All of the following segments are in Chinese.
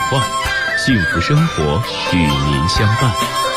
话，幸福生活与您相伴。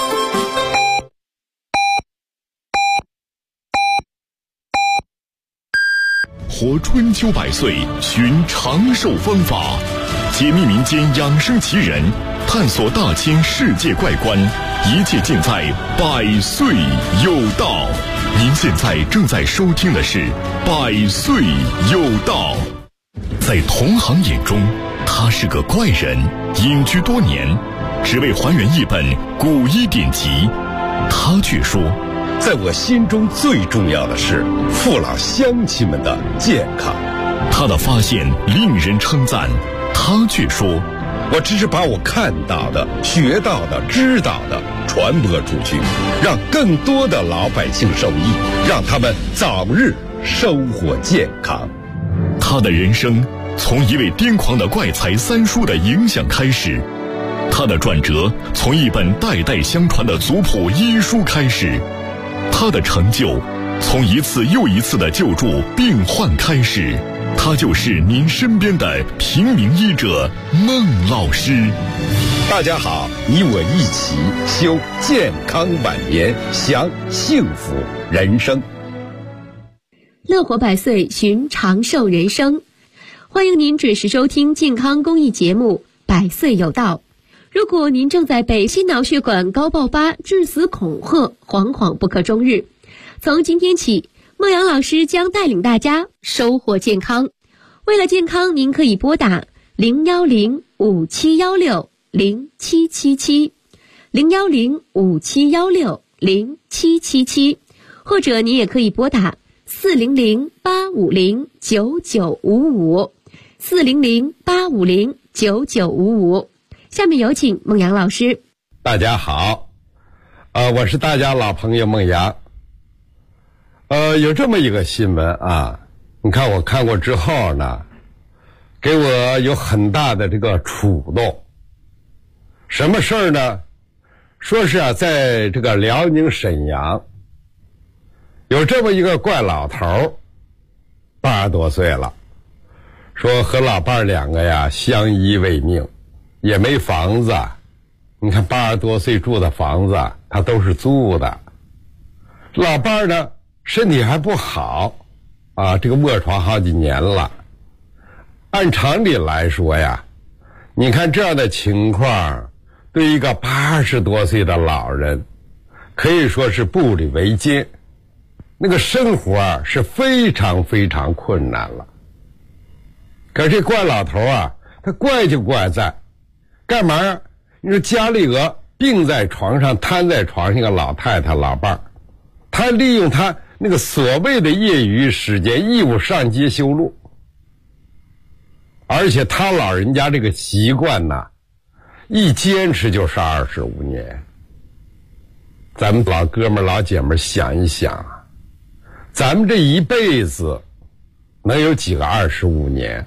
活春秋百岁，寻长寿方法，解密民间养生奇人，探索大千世界怪观，一切尽在百岁有道。您现在正在收听的是百岁有道。在同行眼中，他是个怪人，隐居多年，只为还原一本古医典籍。他却说， 在我心中最重要的是父老乡亲们的健康。 他的发现令人称赞，他却说， 我只是把我看到的、学到的、知道的传播出去，让更多的老百姓受益，让他们早日收获健康。 他的人生从一位癫狂的怪才三叔的影响开始，他的转折从一本代代相传的族谱医书开始，他的成就从一次又一次的救助病患开始。他就是您身边的平民医者孟老师。 大家好，你我一起修健康晚年，享幸福人生。 乐活百岁，寻长寿人生。欢迎您准时收听健康公益节目《百岁有道》。如果您正在被心脑血管高爆发、致死恐吓，惶惶不可终日，从今天起，孟阳老师将带领大家收获健康。为了健康，您可以拨打010-5716-0777 010-5716-0777，或者您也可以拨打400-850-9955 400-850-9955。下面有请孟阳老师。 大家好，我是大家老朋友孟阳。有这么一个新闻啊，你看我看过之后呢，给我有很大的这个触动。什么事儿呢？说是啊，在这个辽宁沈阳，有这么一个怪老头，80多岁了，说和老伴儿两个呀相依为命，也没房子。你看80多岁住的房子，他都是租的。老伴儿呢，身体还不好啊，这个卧床好几年了。按常理来说呀，你看这样的情况，对一个80多岁的老人，可以说是步履维艰，那个生活啊是非常非常困难了。可是这怪老头啊，他怪就怪在干嘛呀？你说家里病在床上、瘫在床上一个老太太老伴儿，他利用他那个所谓的业余时间义务上街修路，而且他老人家这个习惯呢，一坚持就是25年。咱们老哥们老姐们想一想啊，咱们这一辈子能有几个25年？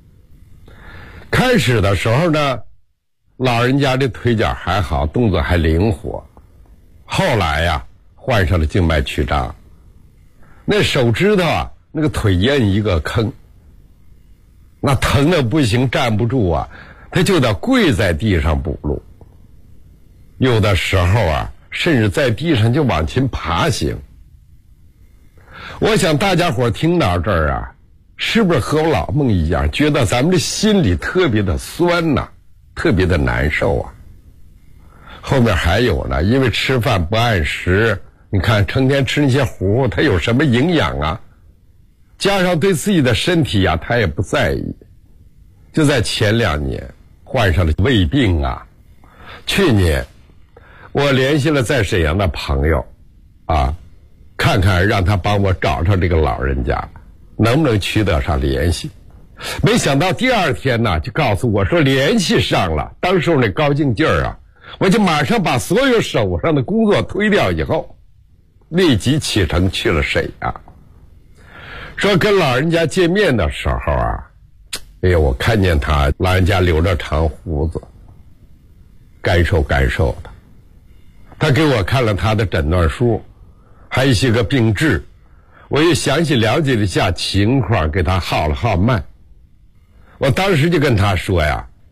开始的时候呢，老人家这腿脚还好，动作还灵活，后来呀患上了静脉曲张，那手指头啊，那个腿咽一个坑，那疼的不行，站不住啊，他就得跪在地上补路，有的时候啊，甚至在地上就往前爬行。我想大家伙听到这儿啊，是不是和我老孟一样，觉得咱们这心里特别的酸呐，特别的难受啊？后面还有呢，因为吃饭不按时，你看成天吃那些糊，它有什么营养啊？加上对自己的身体啊，他也不在意，就在前2年患上了胃病啊。去年我联系了在沈阳的朋友啊，看看让他帮我找找这个老人家能不能取得上联系。没想到第2天呢，就告诉我说联系上了。当时我那高兴劲儿啊，我就马上把所有手上的工作推掉以后，立即启程去了沈阳。说跟老人家见面的时候啊，哎呦，我看见他老人家留着长胡子，干瘦干瘦的。他给我看了他的诊断书，还有一些个病治，我也详细了解了一下情况，给他号了号脉。我当时就跟他说呀，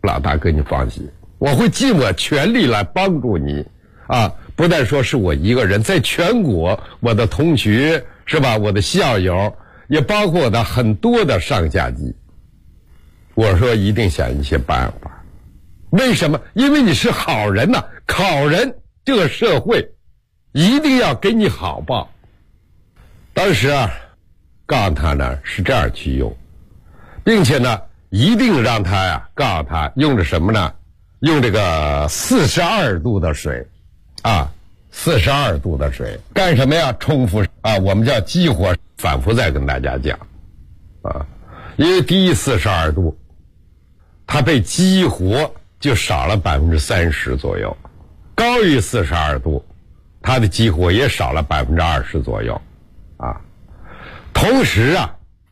老大哥你放心，我会尽我全力来帮助你啊！不但说是我一个人，在全国我的同学是吧，我的校友，也包括我的很多的上下级，我说一定想一些办法。为什么？因为你是好人呐，好人这个社会一定要给你好报。当时啊，告诉他呢是这样去用，并且呢一定让他呀，告诉他用的什么呢？用这个42度的水啊，42度的水干什么呀？冲服啊，我们叫激活。反复再跟大家讲啊，因为低于42度，它被激活就少了30%左右；高于42度，它的激活也少了20%左右啊。同时啊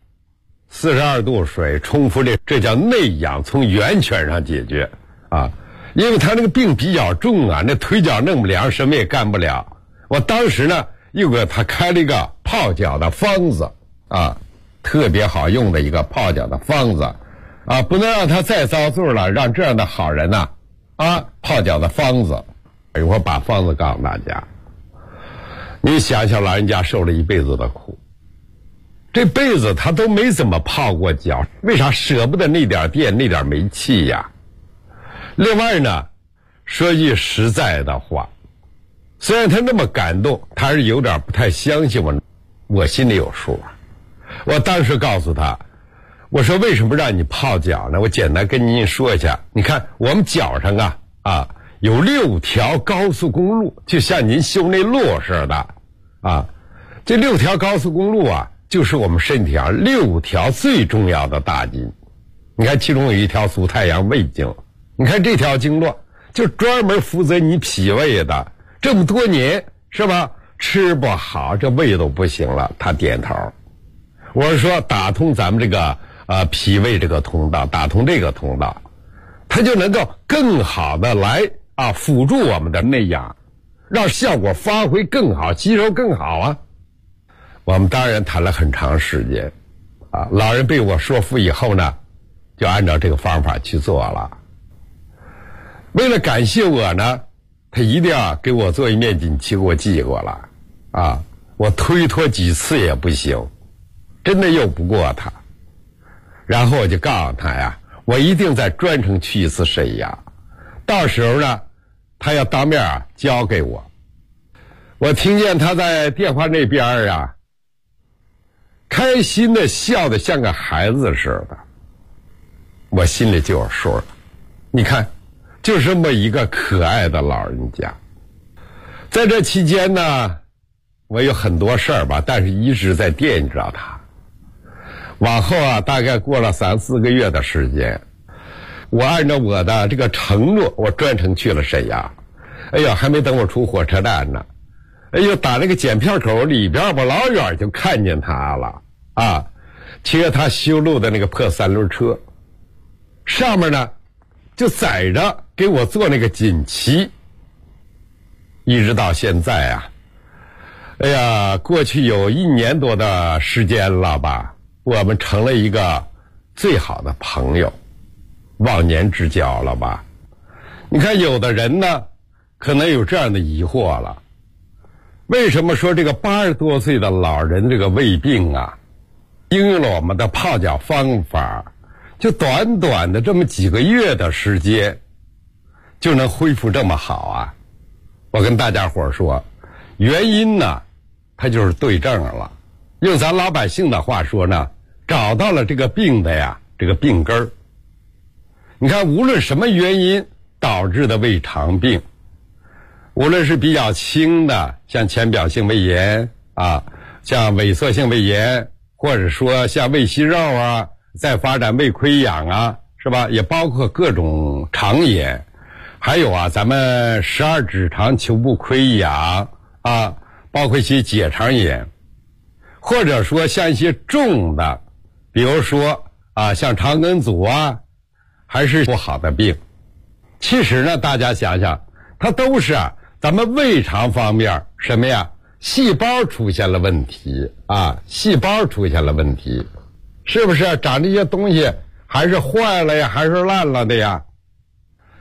，42度水冲服这叫内养，从源泉上解决啊。因为他那个病比较重啊，那腿脚弄不凉，什么也干不了。我当时呢又给他开了一个泡脚的方子啊，特别好用的一个泡脚的方子啊，不能让他再遭罪了，让这样的好人呐泡脚的方子。一会儿把方子告诉大家。你想想老人家受了一辈子的苦，这辈子他都没怎么泡过脚，为啥舍不得那点电那点煤气呀？另外呢，说句实在的话，虽然他那么感动，他是有点不太相信我心里有数啊。我当时告诉他，我说为什么让你泡脚呢？我简单跟您说一下，你看我们脚上有6条高速公路，就像您修那路似的啊。这6条高速公路啊，就是我们身体上6条最重要的大筋。你看其中有一条足太阳胃经，你看这条经络就专门负责你脾胃的，这么多年是吧，吃不好这胃都不行了，他点头。我是说打通咱们这个脾胃这个通道，打通这个通道，它就能够更好的来辅助我们的内养，让效果发挥更好，吸收更好啊。我们当然谈了很长时间老人被我说服以后呢，就按照这个方法去做了。为了感谢我呢，他一定要给我做一面锦旗，给我寄过来我推脱几次也不行，真的拗不过他。然后我就告诉他呀，我一定再专程去一次沈阳，到时候呢他要当面交给我。我听见他在电话那边开心的笑得像个孩子似的，我心里就有数了。你看就是这么一个可爱的老人家。在这期间呢，我有很多事儿吧，但是一直在惦记着他。往后大概过了3、4个月的时间，我按照我的这个承诺，我专程去了沈阳。哎呀，还没等我出火车站呢，哎呦，打那个检票口里边，我老远就看见他了骑着他修路的那个破3轮车，上面呢就载着给我做那个锦旗。一直到现在哎呀，过去有1年多的时间了吧，我们成了一个最好的朋友，忘年之交了吧。你看有的人呢可能有这样的疑惑了，为什么说这个80多岁的老人这个胃病应用了我们的泡脚方法，就短短的这么几个月的时间就能恢复这么好我跟大家伙说，原因呢它就是对症了。用咱老百姓的话说呢，找到了这个病的这个病根儿。你看无论什么原因导致的胃肠病，无论是比较轻的，像浅表性胃炎像萎缩性胃炎，或者说像胃息肉再发展胃溃疡是吧，也包括各种肠炎，还有咱们12指肠球部溃疡包括一些结肠炎，或者说像一些重的，比如说像肠梗阻还是不好的病。其实呢大家想想，它都是咱们胃肠方面什么呀，细胞出现了问题细胞出现了问题，是不是长这些东西还是坏了还是烂了的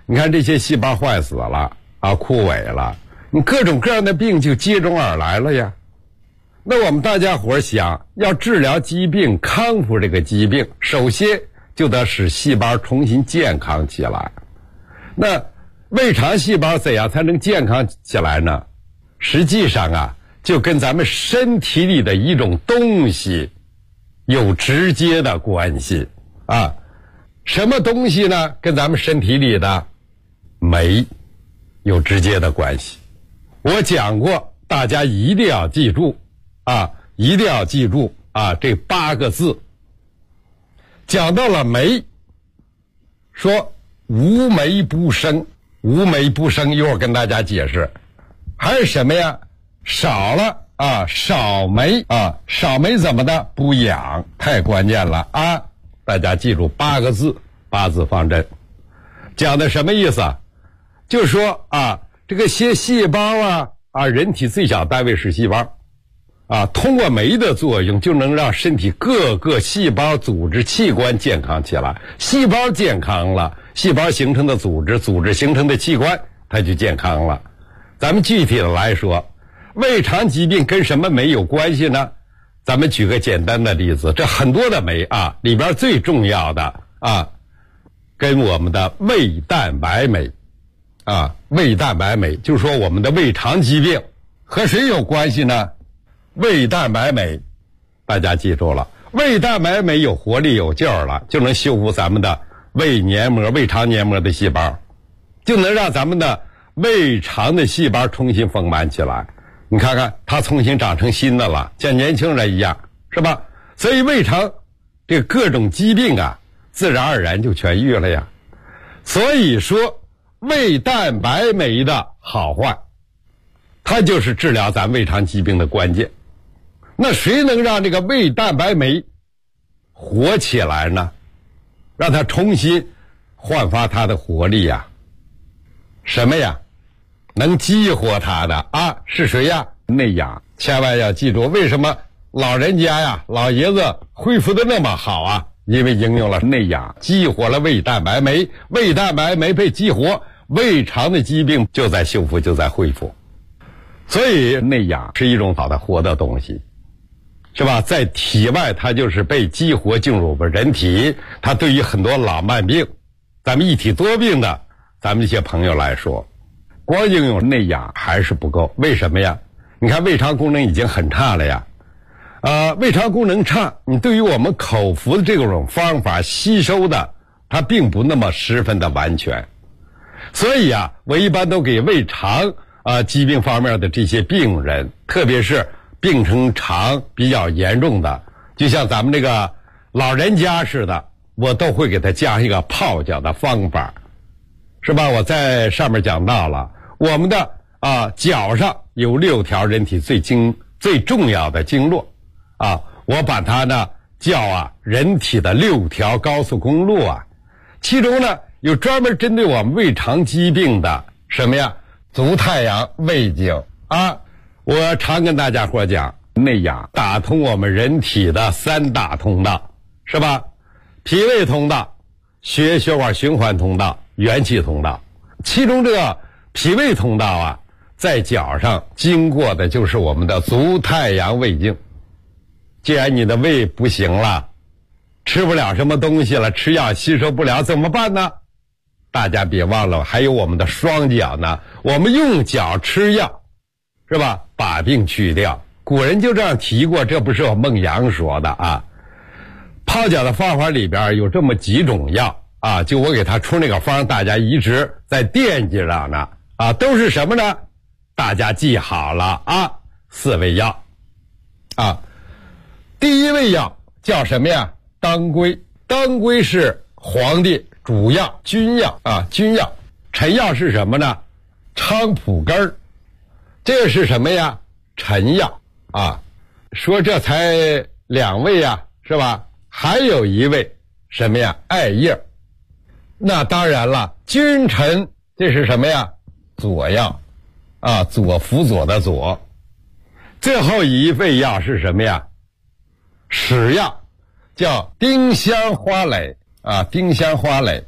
你看这些细胞坏死了啊，枯萎了，你各种各样的病就接踵而来了呀。那我们大家伙想要治疗疾病，康复这个疾病，首先就得使细胞重新健康起来。那胃肠细胞怎样才能健康起来呢？实际上啊，就跟咱们身体里的一种东西有直接的关系啊。什么东西呢？跟咱们身体里的酶有直接的关系。我讲过，大家一定要记住啊，一定要记住啊，这8个字。讲到了酶，说无酶不生，无酶不生，一会儿跟大家解释。还是什么呀？少了啊，少酶啊，少酶怎么的？不养，太关键了啊！大家记住8个字，8字方针，讲的什么意思？就是说啊，这个些细胞啊，人体最小单位是细胞啊，通过酶的作用，就能让身体各个细胞、组织、器官健康起来。细胞健康了，细胞形成的组织，组织形成的器官，它就健康了。咱们具体的来说，胃肠疾病跟什么酶有关系呢？咱们举个简单的例子，这很多的酶啊，里边最重要的啊，跟我们的胃蛋白酶啊，胃蛋白酶，就是说我们的胃肠疾病和谁有关系呢？胃蛋白酶，大家记住了，胃蛋白酶有活力有劲儿了，就能修复咱们的胃黏膜、胃肠黏膜的细胞，就能让咱们的胃肠的细胞重新丰满起来。你看看，它重新长成新的了，像年轻人一样，是吧？所以胃肠这个各种疾病啊，自然而然就痊愈了呀。所以说，胃蛋白酶的好坏，它就是治疗咱胃肠疾病的关键。那谁能让这个胃蛋白酶活起来呢？让它重新焕发它的活力呀？什么呀？能激活它的啊，是谁呀？内养。千万要记住，为什么老人家呀，老爷子恢复的那么好啊？因为应用了内养，激活了胃蛋白酶，胃蛋白酶被激活，胃肠的疾病就在修复，就在恢复。所以内养是一种好的活的东西，是吧？在体外它就是被激活进入我们人体，它对于很多老慢病，咱们一体多病的咱们这些朋友来说，光应用内养还是不够。为什么呀？你看胃肠功能已经很差了呀，胃肠功能差，你对于我们口服的这种方法吸收的，它并不那么十分的完全。所以啊，我一般都给胃肠疾病方面的这些病人，特别是病程长比较严重的，就像咱们这个老人家似的，我都会给他加一个泡脚的方法，是吧？我在上面讲到了，我们的脚上有6条人体最重要的经络啊，我把它呢叫人体的6条高速公路啊，其中呢有专门针对我们胃肠疾病的什么呀？足太阳胃经啊。我常跟大家伙讲，内养打通我们人体的3大通道，是吧？脾胃通道、血管循环通道、元气通道。其中这个脾胃通道在脚上经过的就是我们的足太阳胃经。既然你的胃不行了，吃不了什么东西了，吃药吸收不了，怎么办呢？大家别忘了，还有我们的双脚呢，我们用脚吃药，是吧？把病去掉。古人就这样提过，这不是我孟阳说的啊。泡脚的方法里边有这么几种药啊，就我给他出那个方，大家一直在惦记着呢啊，都是什么呢？大家记好了啊，4味药啊。第一味药叫什么呀？当归。当归是皇帝主药，君药啊，君药。臣药是什么呢？菖蒲根儿。这是什么呀？臣药啊。说这才2味呀，是吧？还有一味什么呀？艾叶。那当然了，君臣这是什么呀？佐药啊，左辅佐的左。最后一味药是什么呀？使药，叫丁香花蕾啊，丁香花蕾。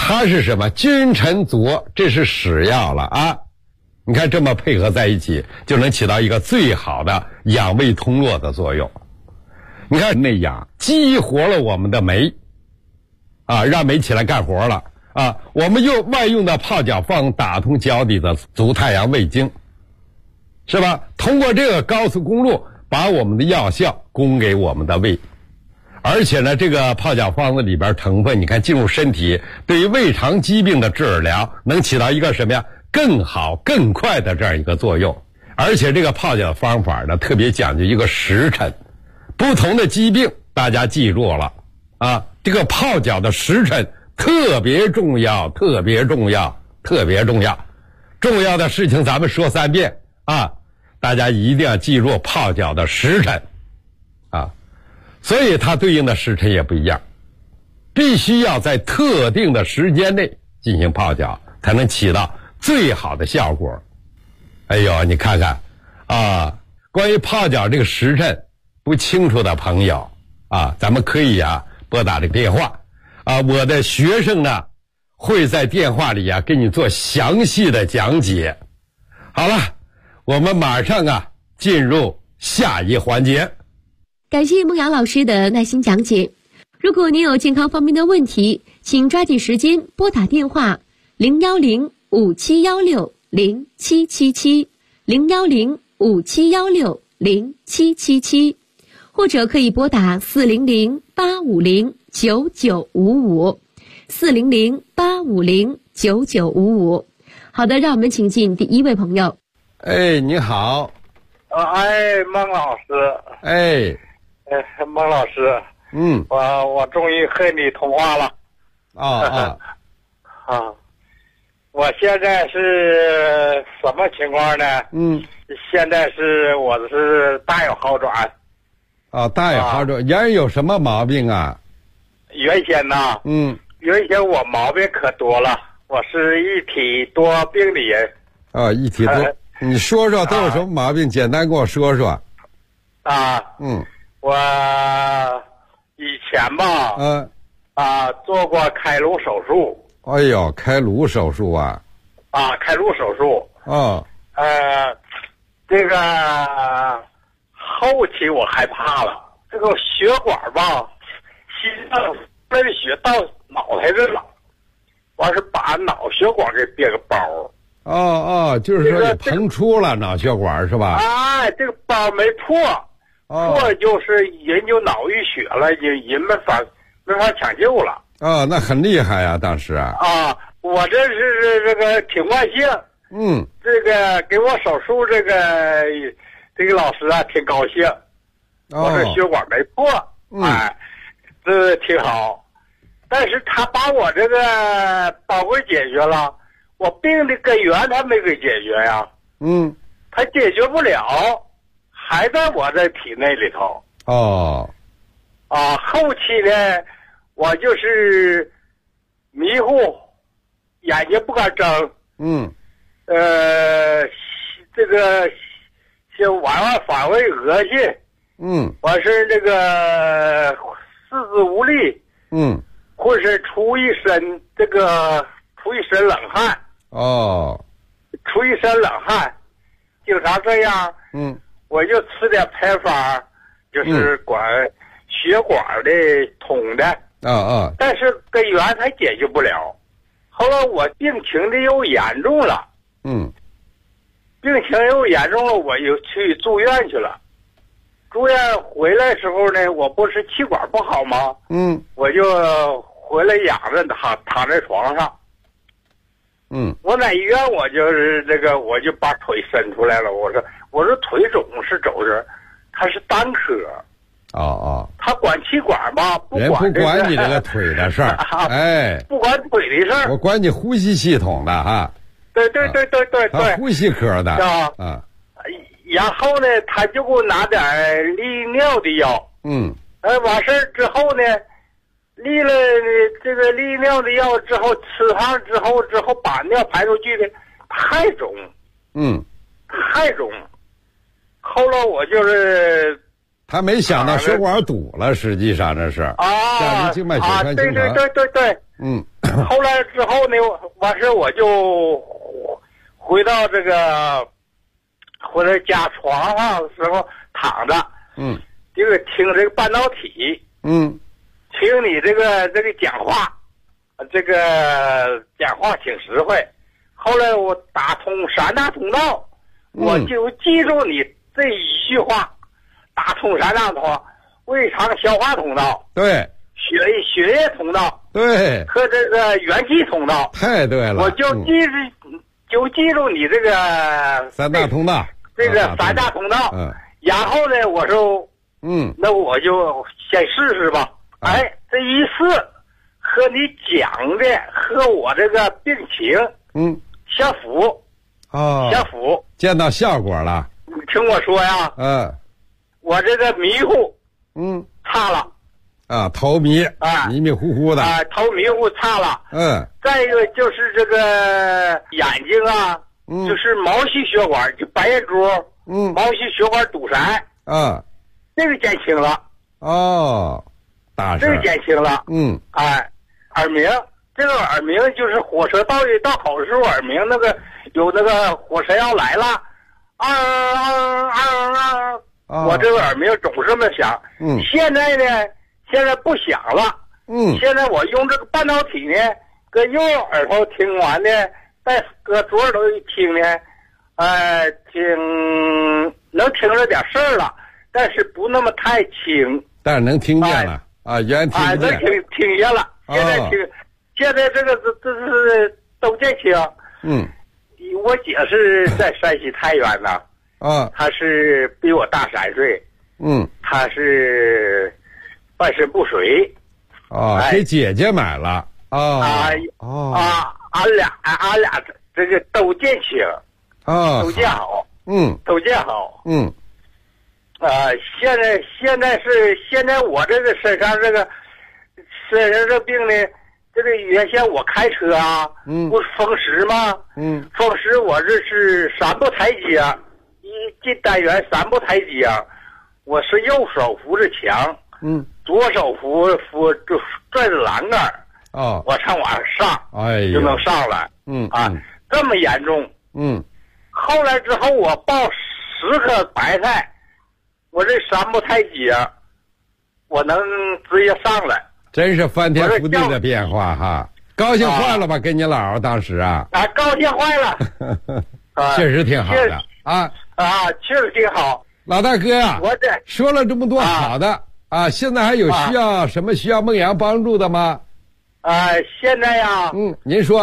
它是什么？君臣佐，这是使药了啊！你看这么配合在一起，就能起到一个最好的养胃通络的作用。你看内养，激活了我们的酶，啊，让酶起来干活了啊。我们外用的泡脚方打通脚底的足太阳胃经，是吧？通过这个高速公路，把我们的药效供给我们的胃。而且呢，这个泡脚方子里边成分，你看进入身体，对于胃肠疾病的治疗，能起到一个什么呀？更好、更快的这样一个作用。而且这个泡脚方法呢，特别讲究一个时辰，不同的疾病，大家记住了啊，这个泡脚的时辰特别重要，特别重要，特别重要。重要的事情咱们说3遍啊，大家一定要记住泡脚的时辰啊。所以它对应的时辰也不一样，必须要在特定的时间内进行泡脚，才能起到最好的效果。哎呦，你看看啊，关于泡脚这个时辰不清楚的朋友啊，咱们可以拨打这个电话啊，我的学生呢会在电话里给你做详细的讲解。好了，我们马上进入下一环节。 感谢孟瑶老师的耐心讲解。如果您有健康方面的问题，请抓紧时间拨打电话010-5716-0777 010-5716-0777，或者可以拨打400-850-9955 400-850-9955。好的，让我们请进第一位朋友。 哎，你好。 孟老师。孟老师。我终于和你通话了。我现在是什么情况呢？现在我是大有好转。 大有好转。原有什么毛病啊？ 原先呢？原先我毛病可多了，我是一体多病的人。 一体多。你说说都有什么毛病？简单跟我说说。 我以前吧，做过开颅手术。 哎呦，开颅手术啊！ 开颅手术。这个后期我害怕了，这个血管吧，心脏那个血到脑袋这了，完是把脑血管给憋个包。 就是说你膨出了脑血管是吧？ 这个包没破，破就是人就脑淤血了，人没法抢救了。 那很厉害呀，当时我这是这个挺万幸。这个给我手术这个老师挺高兴。我这血管没破，这挺好。但是他把我这个包给解决了。我病的根源他没给解决呀，他解决不了，还在我这体内里头。后期呢，我就是迷糊，眼睛不敢睁，这个先往反胃恶心，完是这个四肢无力，浑身出一身冷汗。出一身冷汗，经常这样。我就吃点配方，就是管血管的通的。但是根源它解决不了。后来我病情的又严重了。病情又严重了，我又去住院去了。住院回来的时候呢，我不是气管不好吗？我就回来仰着躺在床上。我在医院，我就是我就把腿伸出来了。我说腿肿是走着，他是单科。他管气管吧，不管你这个腿的事儿。 不管腿的事儿， 我管你呼吸系统的哈。 对， 呼吸科的。 然后呢，他就给我拿点利尿的药。完事儿之后呢。利了这个利尿的药之后，吃上之后把尿排出去的太肿。太肿。后来我就是他没想到血管堵了，实际上这是下肢静脉血栓形成。 对。后来之后呢，完事我就回到家床上的时候躺着，这个听这个半导体，听你这个讲话，讲话挺实惠。后来我打通3大通道，我就记住你这一句话，打通3大通道，胃肠消化通道， 对， 血液通道， 对，和这个元气通道， 太对了， 我就记住你这个 3大通道， 这个3大通道，然后呢，我说，那我就先试试吧，这一试，和你讲的和我这个病情，相符，相符， 见到效果了。 你听我说呀，我这个迷糊，差了， 头迷，迷迷糊糊的， 头迷糊差了，再一个就是这个眼睛啊，就是毛细血管，就白眼珠，毛细血管堵塞，这个减轻了， 大事， 这个减轻了，耳鸣。这个耳鸣就是火车到口的时候，耳鸣有火车要来了，我这个耳鸣总是这么响。现在呢，不响了。现在我用这个半导体呢，搁右耳朵听完呢，再搁左耳朵一听呢，能听着点事儿了，但是不那么太轻。 但是能听见了原听不见。 能听见了，现在这是都见轻。我姐是在山西太原呢，她是比我大3岁。她是半身不遂。 给姐姐买了。 俺俩这个都见轻，都见好。都见好。现在我这个身上这病呢。这个原先我开车啊，不是风蚀吗？风蚀我这是3步台阶，一进单元3步台阶，我是右手扶着墙，左手扶就拽着栏杆，我上往上，就能上来，这么严重，后来之后我抱10颗白菜，我这3步台阶，我能直接上来。 真是翻天覆地的变化哈！高兴坏了吧？跟你姥姥当时高兴坏了， 确实挺好的确实挺好。 老大哥呀，我说了这么多好的现在还有需要孟阳帮助的吗？ 现在呀， 您说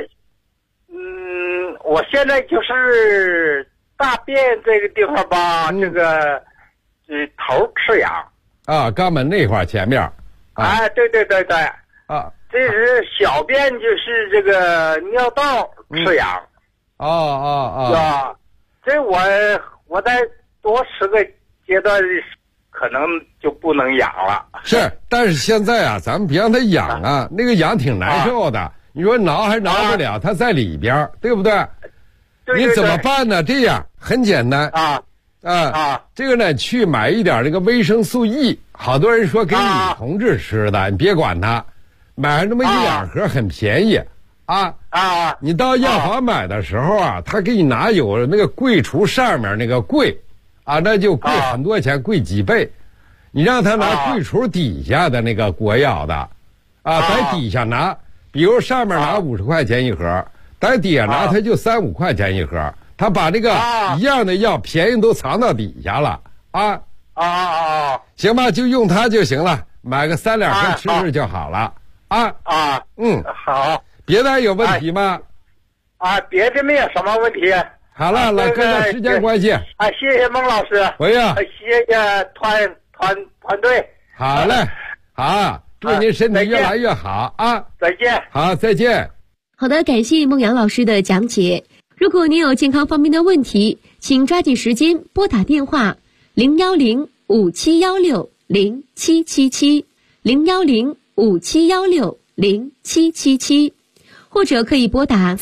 我现在就是大便这个地方吧，这个头吃痒肛门那块前面。 对，这是小便，就是这个尿道吃痒，这我再多吃个阶段，可能就不能痒了。 是，但是现在咱们别让它痒那个痒挺难受的。你说挠还挠不了，它在里边，对不对？你怎么办呢？这样很简单这个呢，去买一点那个维生素 E， 好多人说给女同志吃的，你别管它，买上这么1-2盒很便宜你到药房买的时候他给你拿有那个柜橱上面那个柜那就贵很多钱，贵几倍。你让他拿柜橱底下的那个国药的在底下拿，比如上面拿50块钱1盒，在底下拿他就3-5块钱1盒。他把这个一样的药便宜都藏到底下了行吧，就用它就行了，买个3-2盒吃吃就好了好。 别的有问题吗？ 别的没有什么问题。 好了，老哥哥，时间关系谢谢孟老师，谢谢团队。 好嘞，祝您身体越来越好再见。 好，再见。 好的，感谢孟阳老师的讲解。如果您有健康方面的问题，请抓紧时间拨打电话010-5716-0777 010-5716-0777，或者可以拨打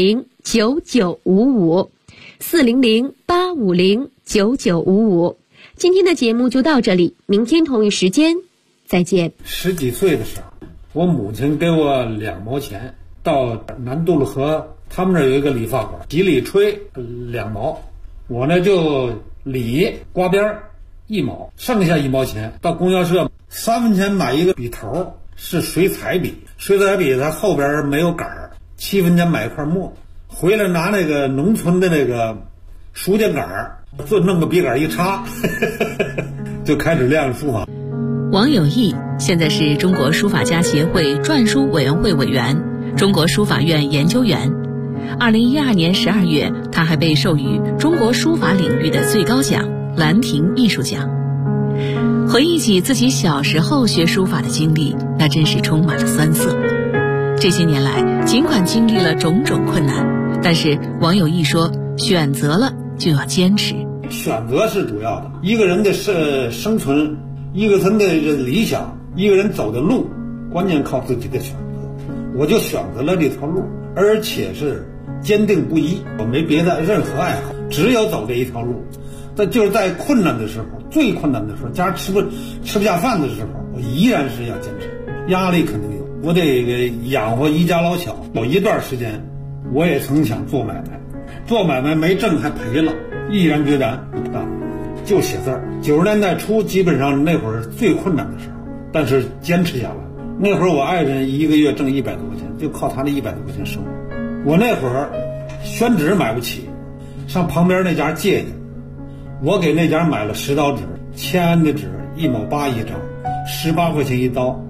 400-850-9955 400-850-9955。 今天的节目就到这里，明天同一时间再见。 10几岁的时候，我母亲给我2毛钱，到南渡路河他们那儿有一个理发馆，洗理吹2毛，我呢就理刮边1毛，剩下1毛钱到供销社3分钱买一个笔头，是水彩笔，水彩笔它后边没有杆儿，7分钱买一块墨，回来拿那个农村的那个书架杆儿，就弄个笔杆一插就开始练书法。 王有义现在是中国书法家协会篆书委员会委员、中国书法院研究员。2012年12月，他还被授予中国书法领域的最高奖兰亭艺术奖。回忆起自己小时候学书法的经历，那真是充满了酸涩。这些年来，尽管经历了种种困难，但是王有义说，选择了就要坚持。 选择是主要的，一个人的生存，一个人的理想，一个人走的路，关键靠自己的选择。我就选择了这条路，而且是坚定不移，我没别的任何爱好，只有走这一条路。但就是在困难的时候，最困难的时候，家吃不下饭的时候，我依然是要坚持。压力肯定有，我得养活一家老小。有一段时间，我也曾想做买卖，做买卖没挣还赔了，毅然决然不干，就写字儿。90年代初，基本上那会儿最困难的时候，但是坚持下来。那会儿我爱人一个月挣100多块钱，就靠他那100多块钱生活。我那会儿宣纸买不起，上旁边那家借去。我给那家买了10刀纸，签安的纸1毛8一张，18块钱一刀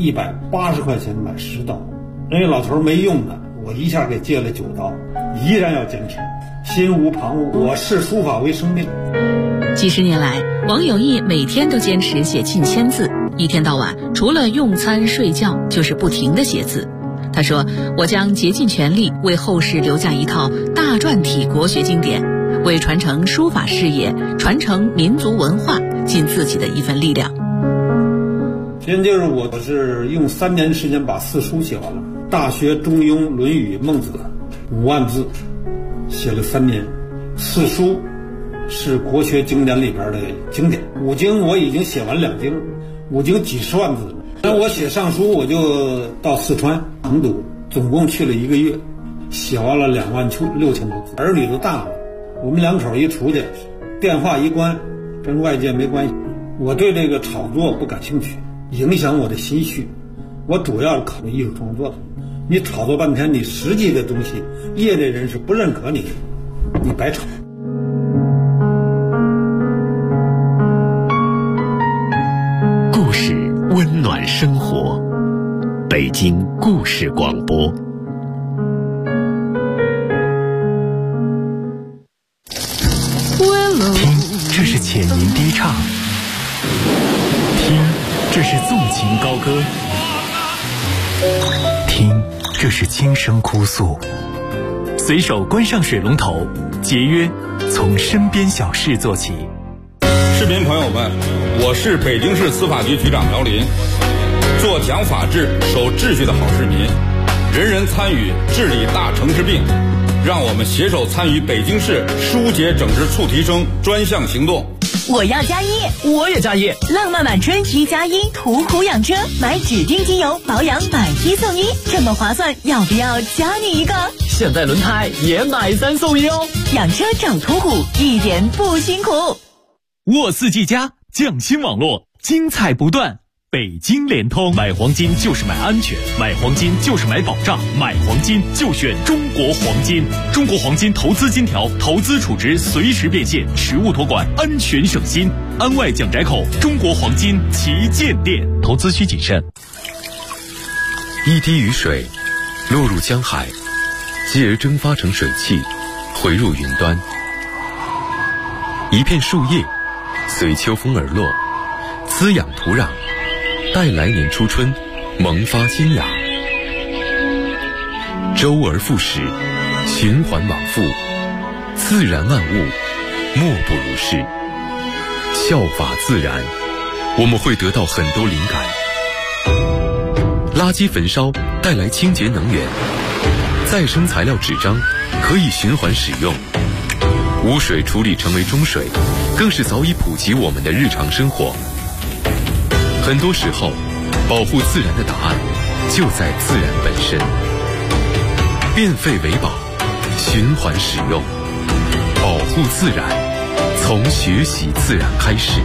，180块钱买10刀。人家老头没用的，我一下给借了9刀，依然要坚持，心无旁骛。我视书法为生命。 几十年来，王有义每天都坚持写近1000字，一天到晚除了用餐睡觉，就是不停地写字。他说：“我将竭尽全力为后世留下一套大篆体国学经典，为传承书法事业、传承民族文化尽自己的一份力量。” 现在就是我是用3年时间把4书写完了，《大学》《中庸》《论语》《孟子》5万字，写了3年。4书是国学经典里边的经典，5经我已经写完2经，5经几十万字了。那我写上书，我就到四川成都，总共去了1个月，写完了26000多字。儿女都大了，我们2口一出去，电话一关，跟外界没关系。我对这个炒作不感兴趣，影响我的心绪。我主要是考虑艺术创作的。你炒作半天，你实际的东西，业内人士不认可你，你白炒。 故事温暖生活，北京故事广播。听，这是浅吟低唱；听，这是纵情高歌；听，这是轻声哭诉。随手关上水龙头，节约，从身边小事做起。 市民朋友们，我是北京市司法局局长苗林。做讲法治、守秩序的好市民，人人参与治理大城市病。让我们携手参与北京市疏解整治促提升专项行动。 我要加一， 我也加一。 浪漫满春1+1途虎养车，买指定精油保养买1送1，这么划算，要不要加你一个？ 现在轮胎也买3送1哦。 养车找途虎一点不辛苦。 沃4G+匠心网络，精彩不断。北京联通，买黄金就是买安全，买黄金就是买保障，买黄金就选中国黄金。中国黄金投资金条，投资储值随时变现，实物托管，安全省心。安外蒋宅口中国黄金旗舰店，投资需谨慎。 一滴雨水落入江海，继而蒸发成水汽，回入云端。一片树叶随秋风而落，滋养土壤，待来年初春萌发新芽。周而复始，循环往复，自然万物莫不如是。效法自然，我们会得到很多灵感。垃圾焚烧带来清洁能源，再生材料纸张可以循环使用，污水处理成为中水， 更是早已普及我们的日常生活。很多时候，保护自然的答案就在自然本身。变废为宝，循环使用，保护自然，从学习自然开始。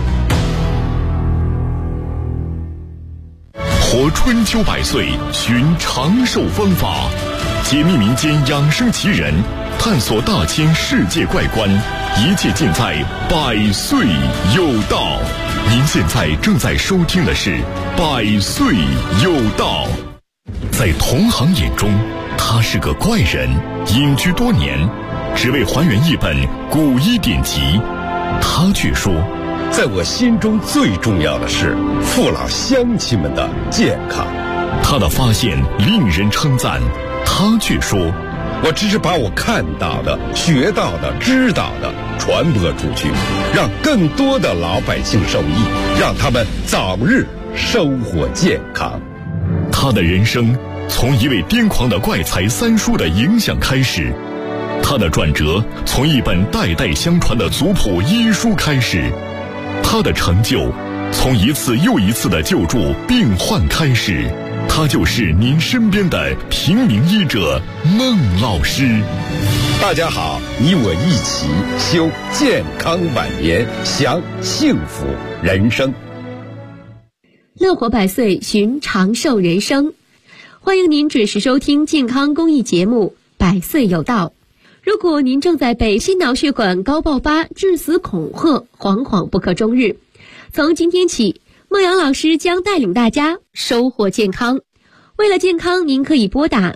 活春秋百岁，寻长寿方法，解密民间养生奇人，探索大千世界怪观，一切尽在百岁有道。您现在正在收听的是百岁有道。在同行眼中，他是个怪人，隐居多年，只为还原一本古医典籍。他却说， 在我心中最重要的是父老乡亲们的健康。 他的发现令人称赞，他却说， 我只是把我看到的、学到的、知道的传播出去，让更多的老百姓受益，让他们早日收获健康。 他的人生从一位癫狂的怪才三叔的影响开始，他的转折从一本代代相传的族谱医书开始，他的成就从一次又一次的救助病患开始。他就是您身边的平民医者孟老师。 大家好，你我一起修健康晚年，享幸福人生。 乐活百岁，寻长寿人生。欢迎您准时收听健康公益节目《百岁有道》。如果您正在被心脑血管高爆发、致死恐吓，惶惶不可终日，从今天起，孟阳老师将带领大家收获健康。为了健康，您可以拨打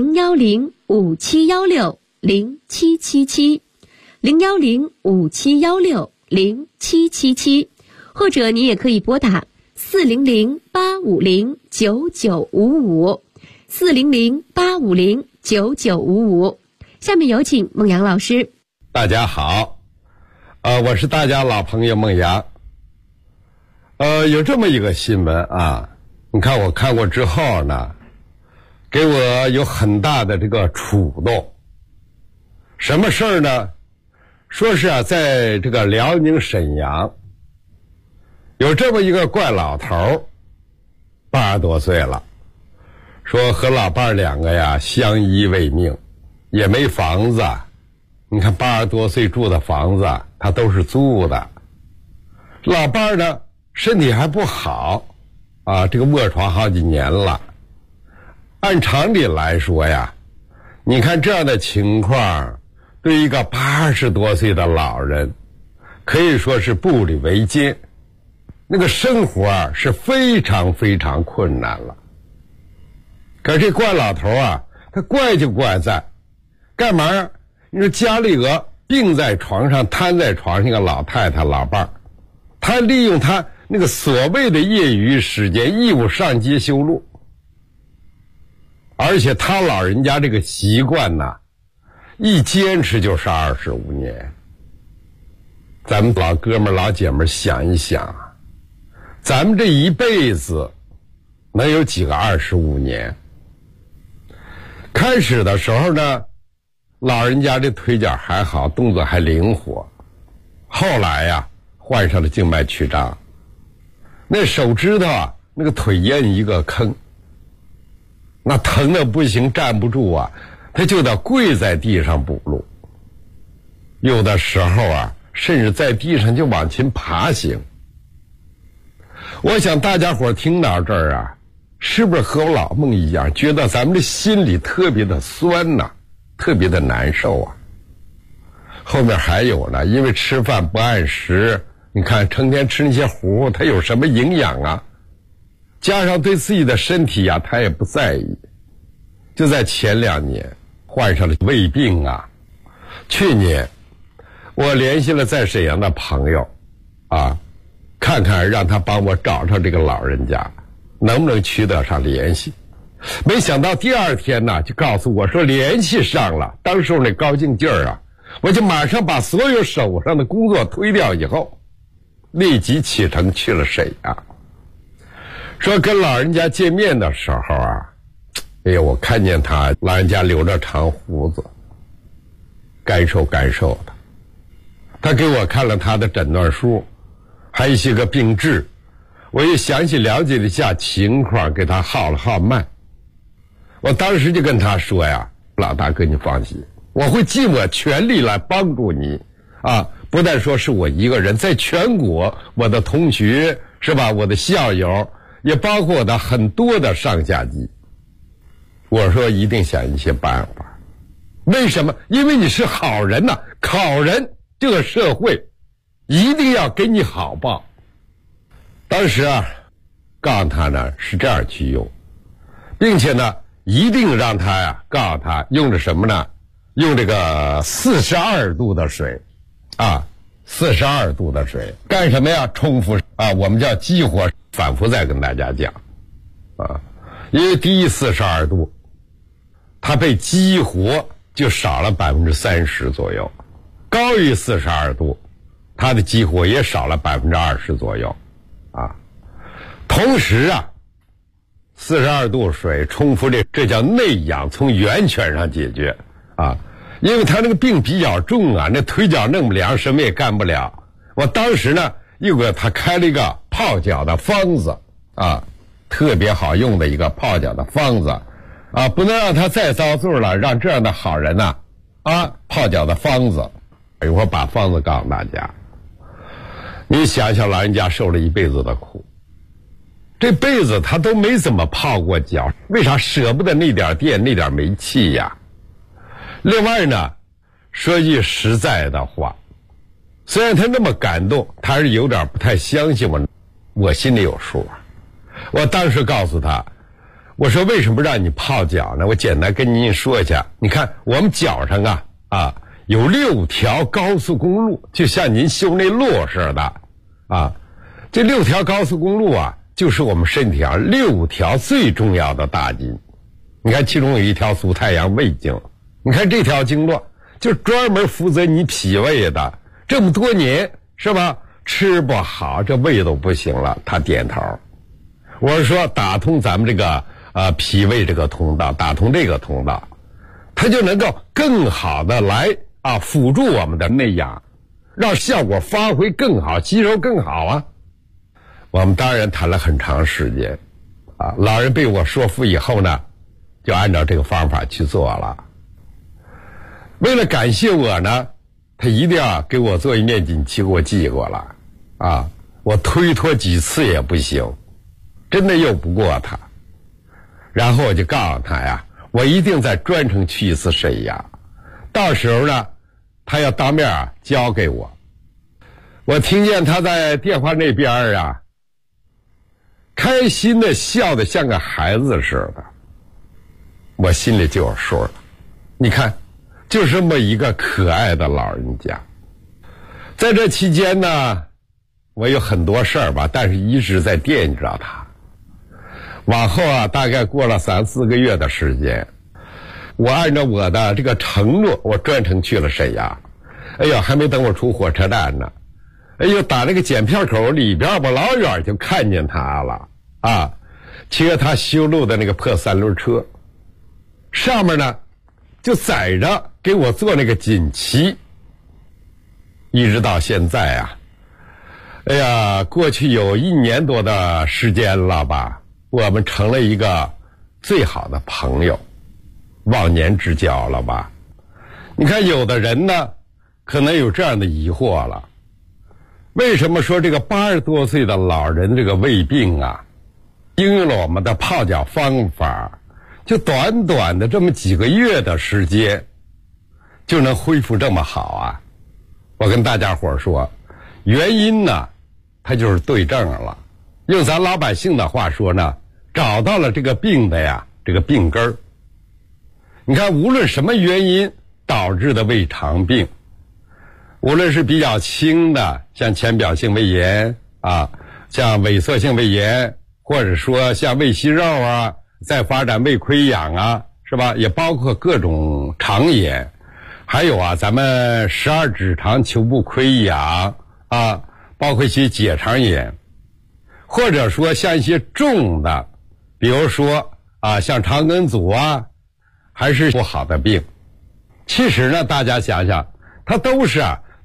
010-5716-0777 010-5716-0777，或者您也可以拨打400-850-9955 400-850-9955。下面有请孟阳老师。 大家好，我是大家老朋友孟阳。有这么一个新闻啊，你看我看过之后呢，给我有很大的这个触动。什么事儿呢？说是啊，在这个辽宁沈阳，有这么一个怪老头，80多岁了，说和老伴儿两个呀相依为命，也没房子。你看80多岁住的房子，他都是租的。老伴儿呢，身体还不好啊，这个卧床好几年了。按常理来说呀，你看这样的情况，对一个80多岁的老人，可以说是步履维艰，那个生活啊是非常非常困难了。可这怪老头啊，他怪就怪在干嘛呀？你说家里病在床上、瘫在床上一个老太太老伴儿，他利用他那个所谓的业余时间义务上街修路，而且他老人家这个习惯呢，一坚持就是25年。咱们老哥们老姐们想一想，咱们这一辈子能有几个25年？开始的时候呢，老人家这腿脚还好，动作还灵活，后来呀患上了静脉曲张，那手指头啊，那个腿咽一个坑，那疼的不行，站不住啊，他就得跪在地上补路，有的时候啊甚至在地上就往前爬行。我想大家伙听到这儿啊，是不是和我老孟一样，觉得咱们这心里特别的酸呐，特别的难受啊？后面还有呢，因为吃饭不按时，你看成天吃那些糊，它有什么营养啊？加上对自己的身体啊他也不在意，就在前2年患上了胃病啊。去年我联系了在沈阳的朋友啊，看看让他帮我找找这个老人家能不能取得上联系。没想到第2天呢就告诉我说联系上了。当时我那高兴劲儿啊，我就马上把所有手上的工作推掉以后，立即启程去了沈阳。说跟老人家见面的时候啊，哎呦，我看见他老人家留着长胡子，干瘦干瘦的， 他给我看了他的诊断书，还有一些个病治，我也详细了解了一下情况，给他号了号脉。我当时就跟他说呀，老大哥你放心，我会尽我全力来帮助你啊！不但说是我一个人，在全国我的同学是吧，我的校友，也包括我的很多的上下级。我说一定想一些办法。为什么？因为你是好人呐，好人这个社会一定要给你好报。当时啊，告诉他呢是这样去用，并且呢一定让他呀，告诉他用的什么呢？用这个42度的水啊，42度的水干什么呀？冲服啊，我们叫激活，反复再跟大家讲啊，因为低于42度，它被激活就少了30%左右，高于42度，它的激活也少了20%左右啊。同时啊，42度水冲服这叫内养，从源泉上解决啊。因为他那个病比较重啊，那腿脚弄不凉，什么也干不了。我当时呢又给他开了一个泡脚的方子啊，特别好用的一个泡脚的方子啊，不能让他再遭罪了，让这样的好人呐泡脚的方子。一会儿把方子告诉大家。你想想老人家受了一辈子的苦，这辈子他都没怎么泡过脚，为啥舍不得那点电那点煤气呀？另外呢，说句实在的话，虽然他那么感动，他是有点不太相信我心里有数啊。我当时告诉他，我说为什么让你泡脚呢？我简单跟您说一下，你看我们脚上有6条高速公路，就像您修那路似的啊。这6条高速公路啊，就是我们身体上6条最重要的大筋。你看其中有一条足太阳胃经，你看这条经络就专门负责你脾胃的，这么多年是吧，吃不好这胃都不行了，他点头。我是说打通咱们这个脾胃这个通道，打通这个通道，它就能够更好的来辅助我们的内养，让效果发挥更好，吸收更好啊。我们当然谈了很长时间老人被我说服以后呢，就按照这个方法去做了。为了感谢我呢，他一定要给我做一面锦旗，给我寄过来我推脱几次也不行，真的拗不过他。然后我就告诉他呀，我一定再专程去一次沈阳，到时候呢他要当面交给我。我听见他在电话那边开心的笑得像个孩子似的，我心里就有数了。你看就这么一个可爱的老人家。在这期间呢，我有很多事儿吧，但是一直在惦记着他。往后大概过了3、4个月的时间，我按照我的这个承诺，我专程去了沈阳。哎呦，还没等我出火车站呢，哎呦，打那个检票口里边，我老远就看见他了骑着他修路的那个破3轮车，上面呢就载着给我做那个锦旗。一直到现在哎呀，过去有1年多的时间了吧，我们成了一个最好的朋友，忘年之交了吧。你看有的人呢可能有这样的疑惑了，为什么说这个80多岁的老人这个胃病应用了我们的泡脚方法，就短短的这么几个月的时间就能恢复这么好我跟大家伙说，原因呢它就是对症了。用咱老百姓的话说呢，找到了这个病的这个病根儿。你看无论什么原因导致的胃肠病，无论是比较轻的，像浅表性胃炎像萎缩性胃炎，或者说像胃息肉再发展胃溃疡是吧，也包括各种肠炎，还有咱们12指肠球部溃疡包括一些结肠炎，或者说像一些重的，比如说像肠梗阻还是不好的病。其实呢大家想想，它都是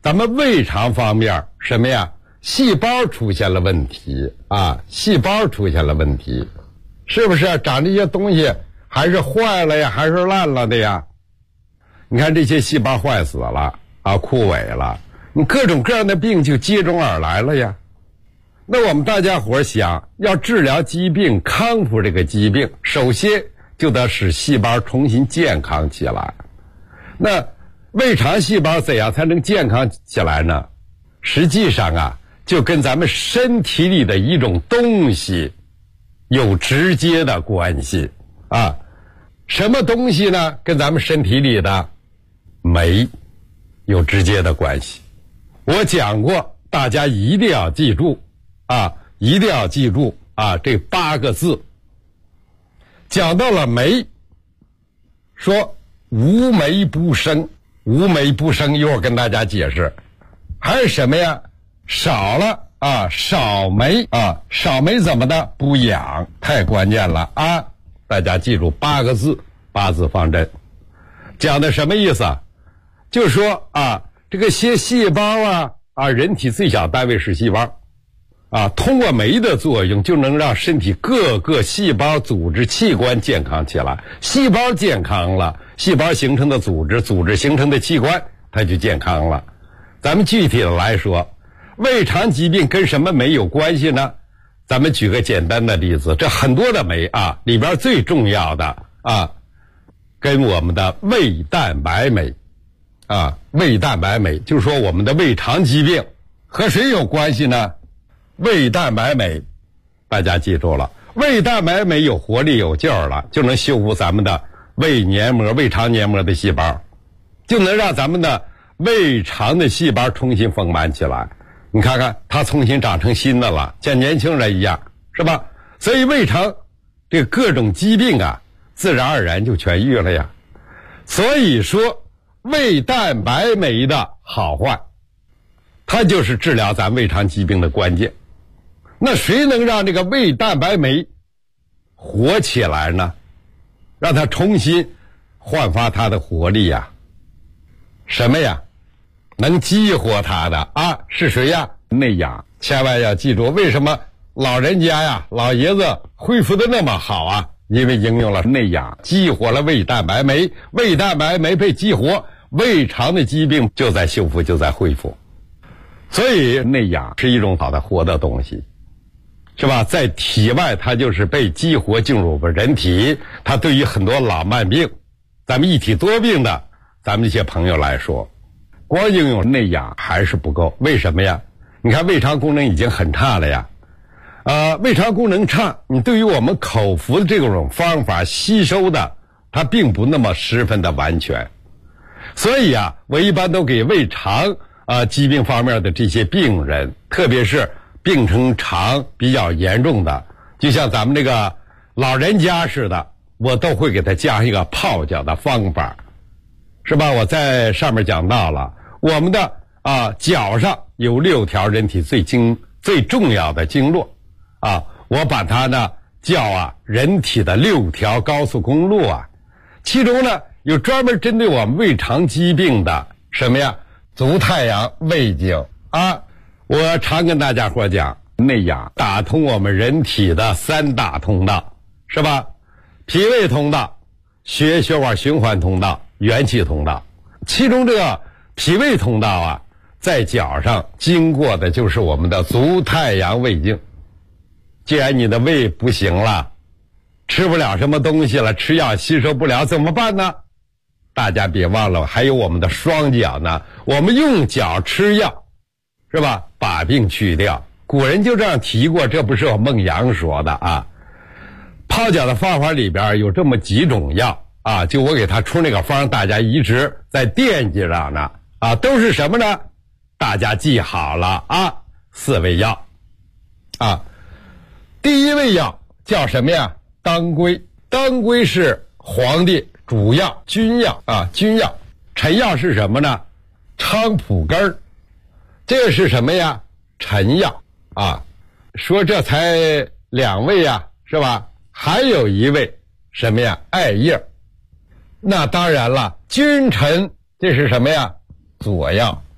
咱们胃肠方面什么呀？细胞出现了问题啊，细胞出现了问题，是不是长这些东西还是坏了呀，还是烂了的呀？你看这些细胞坏死了啊，枯萎了，你各种各样的病就接踵而来了呀。那我们大家伙想要治疗疾病，康复这个疾病，首先就得使细胞重新健康起来。那胃肠细胞怎样才能健康起来呢？实际上啊，就跟咱们身体里的一种东西有直接的关系啊。什么东西呢？跟咱们身体里的酶有直接的关系。我讲过，大家一定要记住啊，一定要记住啊，这8个字。讲到了酶，说无酶不生，无酶不生，一会儿跟大家解释。还是什么呀？少了啊，少酶啊，少酶怎么的？不养，太关键了啊！大家记住8个字，8字方针，讲的什么意思啊？就是说啊，这个些细胞啊，人体最小单位是细胞啊，通过酶的作用就能让身体各个细胞、组织、器官健康起来。细胞健康了，细胞形成的组织，组织形成的器官，它就健康了。咱们具体的来说，胃肠疾病跟什么酶有关系呢？咱们举个简单的例子，这很多的酶啊，里边最重要的啊，跟我们的胃蛋白酶啊，胃蛋白酶，就是说我们的胃肠疾病和谁有关系呢？胃蛋白酶，大家记住了，胃蛋白酶有活力有劲儿了，就能修复咱们的胃黏膜、胃肠黏膜的细胞，就能让咱们的胃肠的细胞重新丰满起来。你看看它重新长成新的了，像年轻人一样，是吧？所以胃肠这各种疾病啊，自然而然就痊愈了呀。所以说胃蛋白酶的好坏，它就是治疗咱胃肠疾病的关键。那谁能让这个胃蛋白酶活起来呢？让它重新焕发它的活力呀？什么呀？能激活它的啊，是谁呀？内养。千万要记住，为什么老人家呀，老爷子恢复的那么好啊？因为应用了内养，激活了胃蛋白酶，胃蛋白酶被激活，胃肠的疾病就在修复，就在恢复。所以内养是一种好的活的东西，是吧？在体外它就是被激活进入我们人体，它对于很多老慢病，咱们一体多病的咱们这些朋友来说，光应用内养还是不够。为什么呀？你看胃肠功能已经很差了呀，胃肠功能差，你对于我们口服的这种方法吸收的，它并不那么十分的完全。所以啊，我一般都给胃肠疾病方面的这些病人，特别是病程肠比较严重的，就像咱们这个老人家似的，我都会给他加一个泡脚的方法，是吧？我在上面讲到了，我们的脚上有6条人体最重要的经络啊，我把它呢叫人体的6条高速公路啊，其中呢有专门针对我们胃肠疾病的什么呀？足太阳胃经啊。我常跟大家伙讲，内养打通我们人体的3大通道，是吧？脾胃通道、血管循环通道、元气通道。其中这个脾胃通道在脚上经过的就是我们的足太阳胃经。既然你的胃不行了，吃不了什么东西了，吃药吸收不了，怎么办呢？大家别忘了，还有我们的双脚呢，我们用脚吃药，是吧？把病去掉。古人就这样提过，这不是我孟阳说的啊。泡脚的方法里边有这么几种药啊，就我给他出那个方，大家一直在惦记着呢啊，都是什么呢？大家记好了啊，4味药啊。第一味药叫什么呀？当归。当归是皇帝主药，君药啊，君药。臣药是什么呢？菖蒲根。这个是什么呀？臣药啊。说这才2味呀，是吧？还有一味什么呀？艾叶。那当然了，君臣这是什么呀？佐药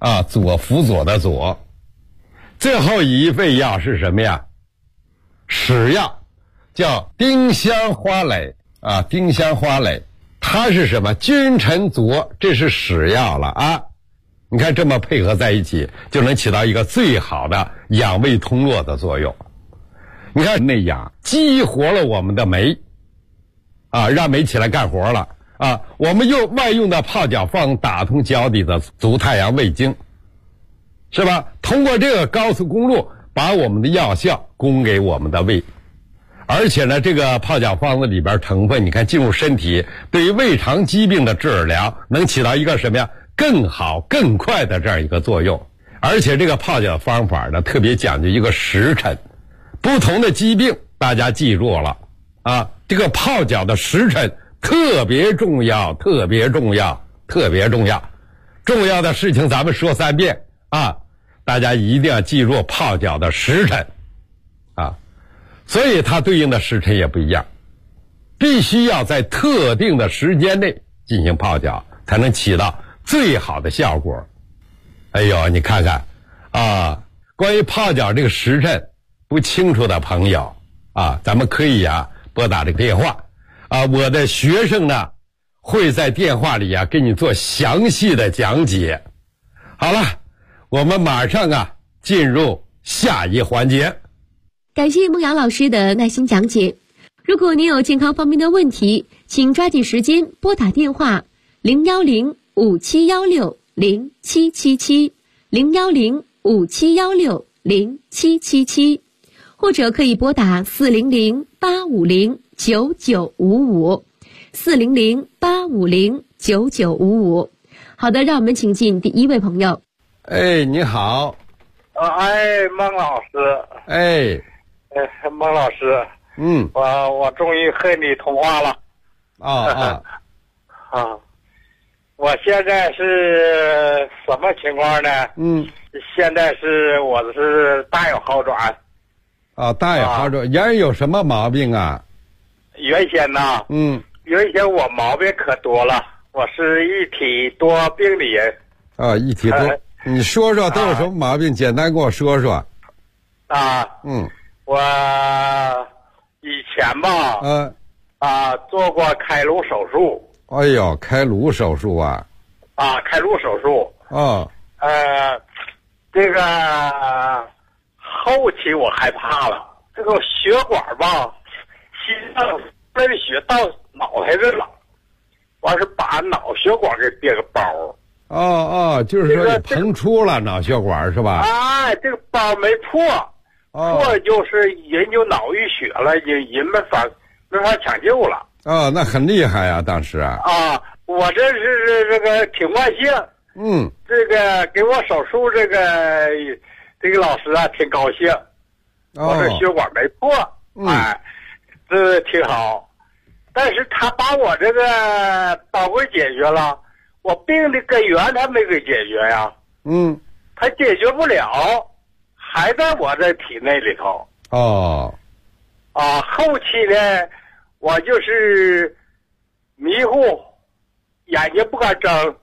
左辅佐的左。最后一味药是什么呀？使药，叫丁香花蕾丁香花蕾，它是什么？君臣佐，这是使药了啊。你看这么配合在一起，就能起到一个最好的养胃通络的作用。你看内养，激活了我们的酶让酶起来干活了我们外用的泡脚方打通脚底的足太阳胃经，是吧？通过这个高速公路把我们的药效供给我们的胃。而且呢，这个泡脚方子里边成分，你看进入身体，对于胃肠疾病的治疗能起到一个什么呀？更好更快的这样一个作用。而且这个泡脚方法呢，特别讲究一个时辰，不同的疾病大家记住了这个泡脚的时辰特别重要，特别重要，特别重要。重要的事情咱们说3遍大家一定要记住泡脚的时辰所以它对应的时辰也不一样，必须要在特定的时间内进行泡脚，才能起到最好的效果。哎呦，你看看关于泡脚这个时辰不清楚的朋友咱们可以拨打这个电话我的学生呢会在电话里给你做详细的讲解。好了，我们马上进入下一环节。 感谢孟瑶老师的耐心讲解。如果您有健康方面的问题，请抓紧时间拨打电话010-5716-0777 010-5716-0777，或者可以拨打400-850-9955 400-850-9955。好的，让我们请进第一位朋友。 你好。 孟老师。孟老师。我终于和你通话了。我现在是什么情况呢？现在我是大有好转。 大有好转。原有什么毛病啊？ 原先呢？原先我毛病可多了，我是一体多病的人。 一体多。你说说都有什么毛病？简单跟我说说。 我以前吧，做过开颅手术。 哎呦，开颅手术啊！ 开颅手术。这个后期我害怕了，这个血管吧，心脏那个血到脑袋这了，完是把脑血管给憋个包。 就是说你膨出了脑血管是吧？ 这个包没破，破就是人就脑淤血了，人没法抢救了。 那很厉害呀，当时我这是这个挺万幸。这个给我手术这个老师挺高兴。我这血管没破，这挺好。但是他把我这个包给解决了，我病的根源他没给解决呀。他解决不了，还在我这体内里头。后期呢，我就是迷糊，眼睛不敢睁。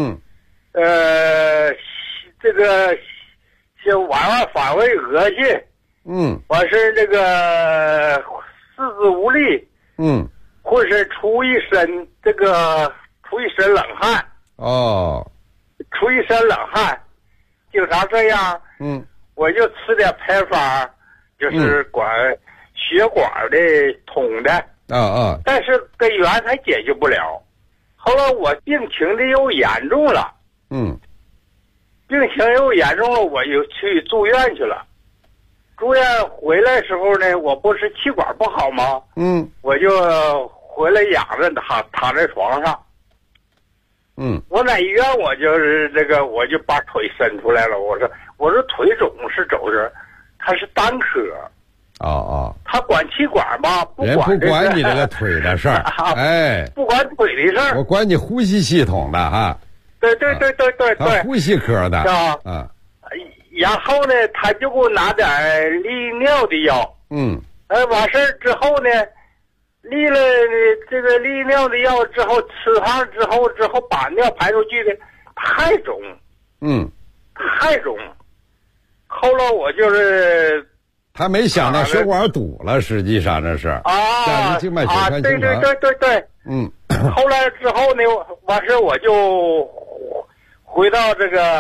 这个是晚反胃恶心。我是这个四肢无力。浑身出一身冷汗。出一身冷汗，经常这样。我就吃点配方，就是管血管的通的。但是根源它解决不了。后来我病情的又严重了。病情又严重了，我又去住院去了。住院回来的时候呢，我不是气管不好吗？我就回来仰着躺在床上。我在医院我就是我就把腿伸出来了。我说腿肿是走着，它是单科。他管气管吧，不管你这个腿的事儿。 不管腿的事儿， 我管你呼吸系统的对， 呼吸科的。 然后呢，他就给我拿点利尿的药。完事儿之后呢，利了这个利尿的药之后，吃上之后把尿排出去的太肿。 太肿。后来我就是他没想到血管堵了，实际上这是下肢静脉血栓形成。 对。后来之后呢，完事我就回到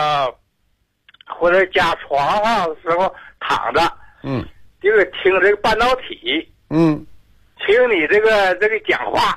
家床上的时候躺着，这个听这个半导体，听你这个讲话，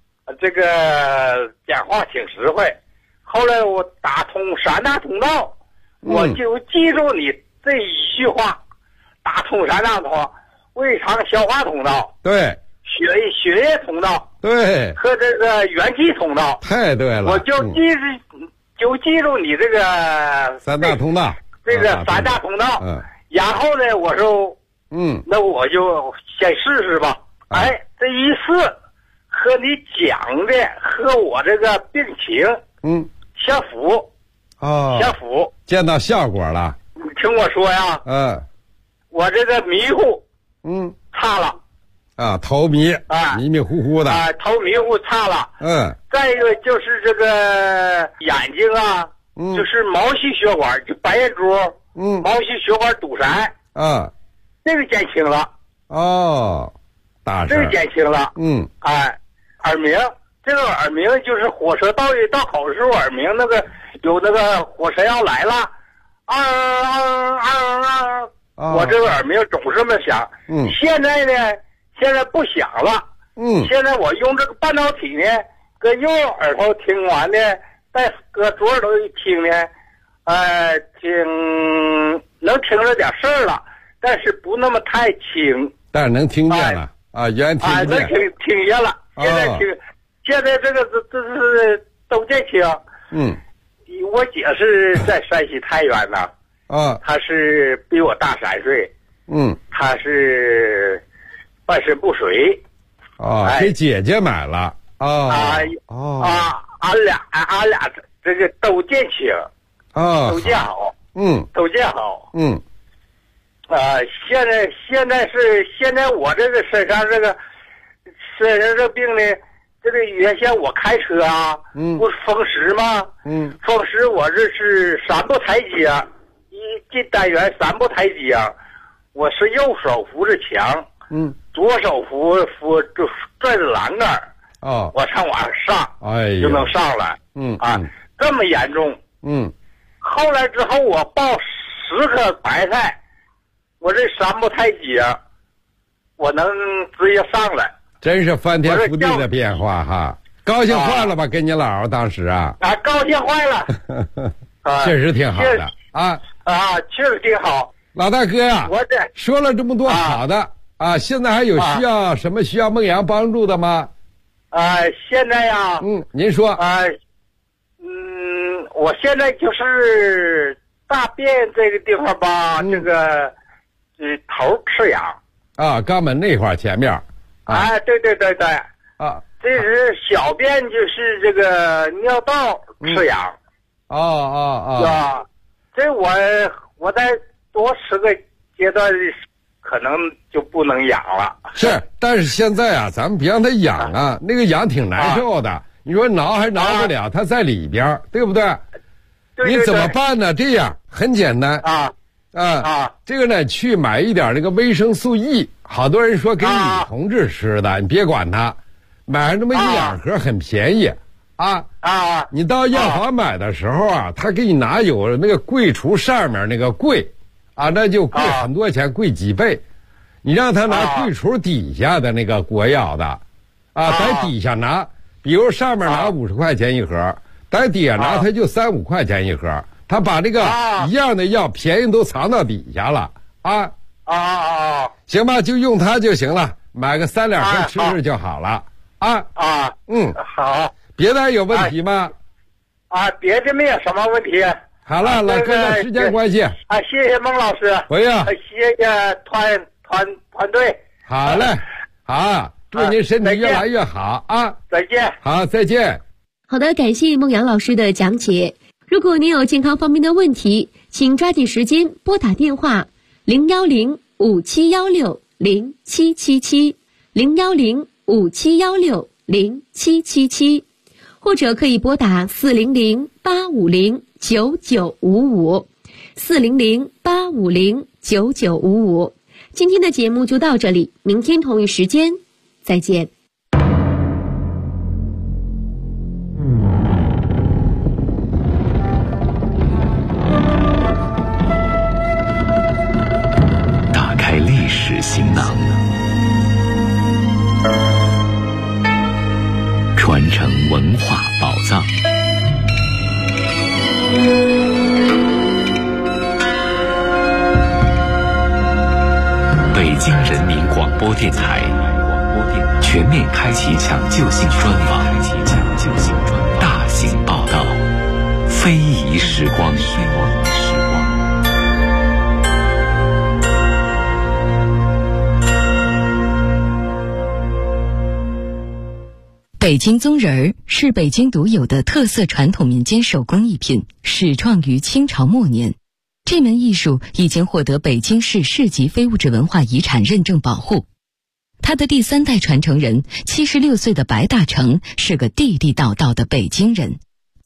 讲话挺实惠。后来我打通3大通道，我就记住你这一句话，打通3大通道，胃肠消化通道， 对， 血液通道， 对，和这个元气通道， 太对了， 我就记住你这个 3大通道， 这个3大通道，然后呢，我说，那我就先试试吧。这一试，和你讲的和我这个病情，相符，相符， 见到效果了。 你听我说呀，我这个迷糊，差了， 头迷，迷迷糊糊的， 头迷糊差了，再一个就是这个眼睛啊，就是毛细血管，就白眼珠，毛细血管堵塞，这个减轻了， 大事， 这个减轻了，耳鸣，这个耳鸣就是火车到口的时候耳鸣，有那个火车要来了，我这个耳鸣总是这么响，现在呢，现在不响了，现在我用这个半导体呢，搁右耳朵听完呢，再搁左耳朵一听呢，能听着点事儿了，但是不那么太轻， 但是能听见了原听不见， 能听见了，现在这是都见轻，我姐是在山西太原呢，她是比我大3岁，她是半身不遂， 给姐姐买了， 俺俩这个都见轻，都见好，都见好，现在我这个身上这个病呢，这个原先我开车啊，不是风蚀吗？风蚀我这是3步台阶，一进单元3步台阶，我是右手扶着墙，左手扶就拽着栏杆，我上往上，就能上来，这么严重，后来之后我抱10颗白菜，我这3步台阶，我能直接上来。 真是翻天覆地的变化哈！高兴坏了吧？跟你姥当时高兴坏了， 确实挺好的确实挺好。 老大哥呀，我说了这么多好的现在还有需要孟阳帮助的吗？ 现在呀， 您说我现在就是大便这个地方吧，这个头吃痒肛门那块前面。 对，这是小便就是这个尿道吃痒，是吧？这我再多吃个阶段，可能就不能养了。 是，但是现在咱们别让它痒那个痒挺难受的。你说挠还挠不了，它在里边，对不对？你怎么办呢？这样很简单这个呢，去买一点那个维生素 E， 好多人说给女同志吃的，你别管它，买上这么1-2盒很便宜你到药房买的时候他给你拿有那个柜橱上面那个柜那就贵很多钱，贵几倍。你让他拿柜橱底下的那个国药的在底下拿，比如上面拿50块钱1盒，在底下拿他就3-5块钱1盒。他把这个一样的药便宜都藏到底下了行吧，就用它就行了，买个3-2盒吃吃就好了好。 别的有问题吗？ 别的没有什么问题。 好了，老哥的时间关系谢谢孟老师， 不用， 谢谢团队。 好嘞，祝您身体越来越好再见。 好，再见。 好的，感谢孟阳老师的讲解。如果您有健康方面的问题，请抓紧时间拨打电话010-5716-0777 010-5716-0777，或者可以拨打400-850-9955 400-850-9955。今天的节目就到这里，明天同一时间再见。 打开历史行囊，传承文化宝藏。北京人民广播电台全面开启抢救性专访，大型报道，非遗时光。 北京宗人儿是北京独有的特色传统民间手工艺品，始创于清朝末年。这门艺术已经获得北京市市级非物质文化遗产认证保护。他的第3代传承人76岁的白大成是个地地道道的北京人。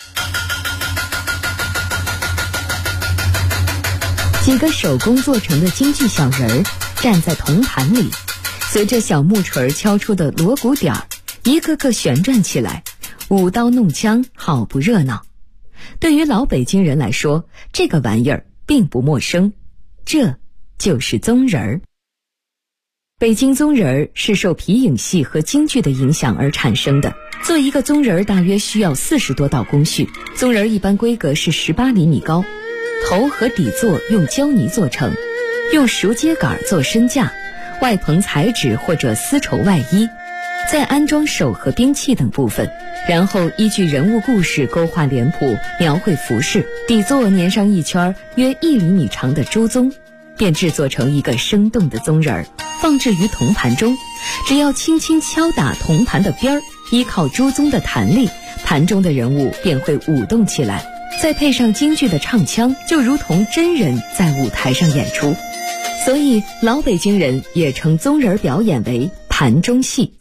几个手工做成的京剧小人儿站在铜盘里，随着小木锤敲出的锣鼓点儿，一个个旋转起来，舞刀弄枪，好不热闹。对于老北京人来说，这个玩意儿并不陌生，这就是宗人儿。北京宗人儿是受皮影戏和京剧的影响而产生的。做一个宗人儿大约需要40多道工序，宗人儿一般规格是18厘米高，头和底座用胶泥做成，用熟秸秆做身架，外棚彩纸或者丝绸外衣，再安装手和兵器等部分，然后依据人物故事勾画脸谱，描绘服饰，底座粘上一圈约1厘米长的朱宗，便制作成一个生动的宗人儿，放置于铜盘中。只要轻轻敲打铜盘的边儿，依靠朱宗的弹力，盘中的人物便会舞动起来，再配上京剧的唱腔，就如同真人在舞台上演出。所以老北京人也称宗人表演为盘中戏。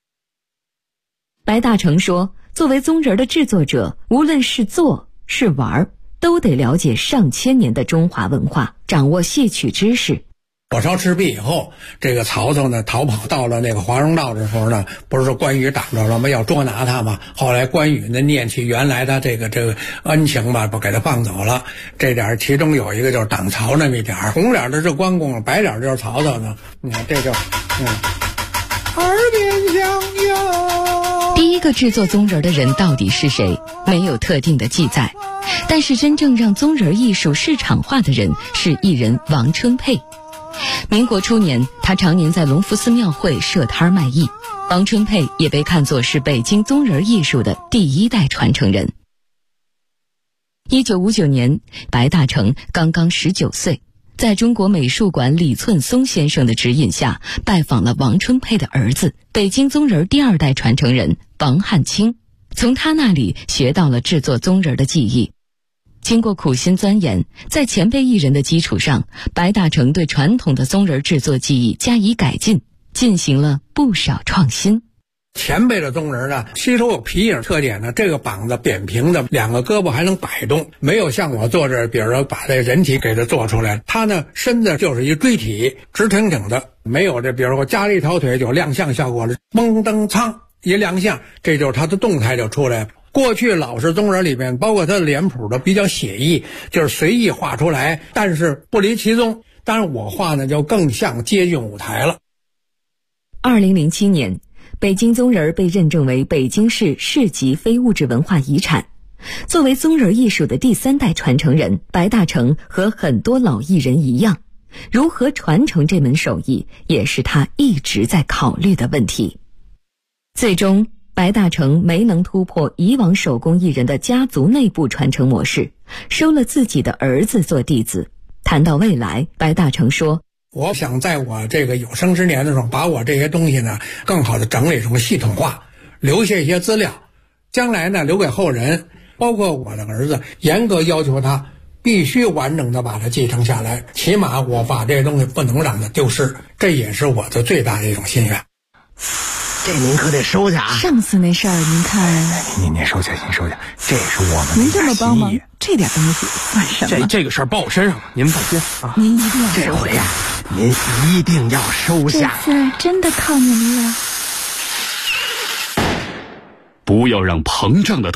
白大成说，作为宗人的制作者，无论是做是玩，都得了解上千年的中华文化，掌握戏曲知识。 火烧赤壁以后，这个曹操呢逃跑到了那个华容道的时候呢，不是说关羽挡着了吗？要捉拿他嘛。后来关羽呢念起原来的这个恩情吧，不给他放走了。这点其中有一个就是挡曹那么一点，红脸的是关公，白脸就是曹操呢。你看这就耳边响哟。 第一个制作宗人的人到底是谁？没有特定的记载。但是真正让宗人艺术市场化的人是艺人王春佩。民国初年，他常年在隆福寺庙会设摊卖艺。王春佩也被看作是北京宗人艺术的第1代传承人。1959年，白大成刚刚19岁，在中国美术馆李寸松先生的指引下，拜访了王春佩的儿子，北京宗人第2代传承人王汉卿，从他那里学到了制作宗人的技艺。经过苦心钻研，在前辈艺人的基础上，白大成对传统的宗人制作技艺加以改进，进行了不少创新。 前辈的宗人呢，吸收有皮影特点呢，这个膀子扁平的，2个胳膊还能摆动，没有像我做这，比如说把这人体给它做出来，他呢身子就是一锥体，直挺挺的，没有这，比如说加了一条腿就亮相效果了，蒙登苍一亮相，这就是他的动态就出来了。过去老式宗人里面，包括他的脸谱的比较写意，就是随意画出来，但是不离其宗。当然我画呢就更像接近舞台了。 2007年，北京宗人被认证为北京市市级非物质文化遗产。作为宗人艺术的第3代传承人，白大成和很多老艺人一样，如何传承这门手艺，也是他一直在考虑的问题。最终白大成没能突破以往手工艺人的家族内部传承模式，收了自己的儿子做弟子。谈到未来，白大成说， 我想在我这个有生之年的时候，把我这些东西呢更好的整理成系统化，留下一些资料，将来呢留给后人，包括我的儿子，严格要求他必须完整的把它继承下来，起码我把这些东西不能让它丢失，这也是我的最大的一种心愿。 这您可得收下啊！ 上次那事儿您看， 您收下，您收下，这也是我们的您这么帮忙， 这这点东西算什么？ 这个事儿报我身上了，您放心啊。 您一定要这回呀，您一定要收下。 这次真的靠您了。 不要让膨胀的